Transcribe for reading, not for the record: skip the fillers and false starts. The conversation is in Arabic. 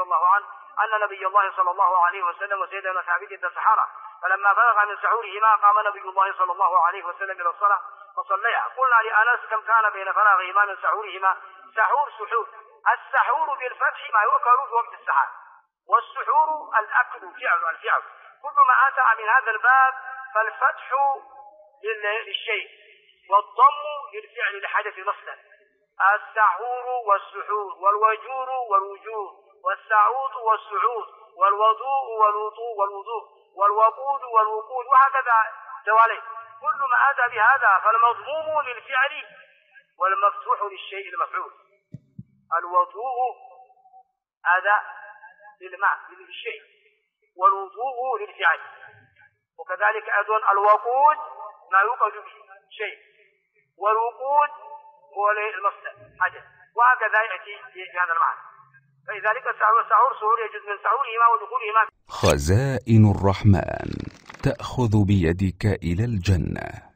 الله عنه أن نبي الله صلى الله عليه وسلم وزيد بن ثابت السحرة فلما فرغ من سحورهما قام نبي الله صلى الله عليه وسلم إلى الصلاة فصليا. قلنا لأنس كم كان بين فراغهما من سحورهما؟ سحور. السحور بالفتح ما يؤكل في وقت السحر، والسحور الأكل الفعل. كل ما أتى من هذا الباب فالفتح للشيء والضم للفعل لحدث مصدر. السحور والسحور والوجور والوجور والسعود والسعود والوضوء والوضوء والوقود والوقود وهكذا دوالي. كل ما أتى بهذا فالمضموم للفعل والمفتوح للشيء المفعول. الوضوء هذا للماء للشيء، والوضوء للفعل، وكذلك أيضا الوقود ما يوقد به شيء، والوقود هو المصدر حدث، وهكذا يأتي بهذا المعنى. فلذلك السحور يجوز من سحورهما ودخولهما. خزائن الرحمن تأخذ بيدك إلى الجنة.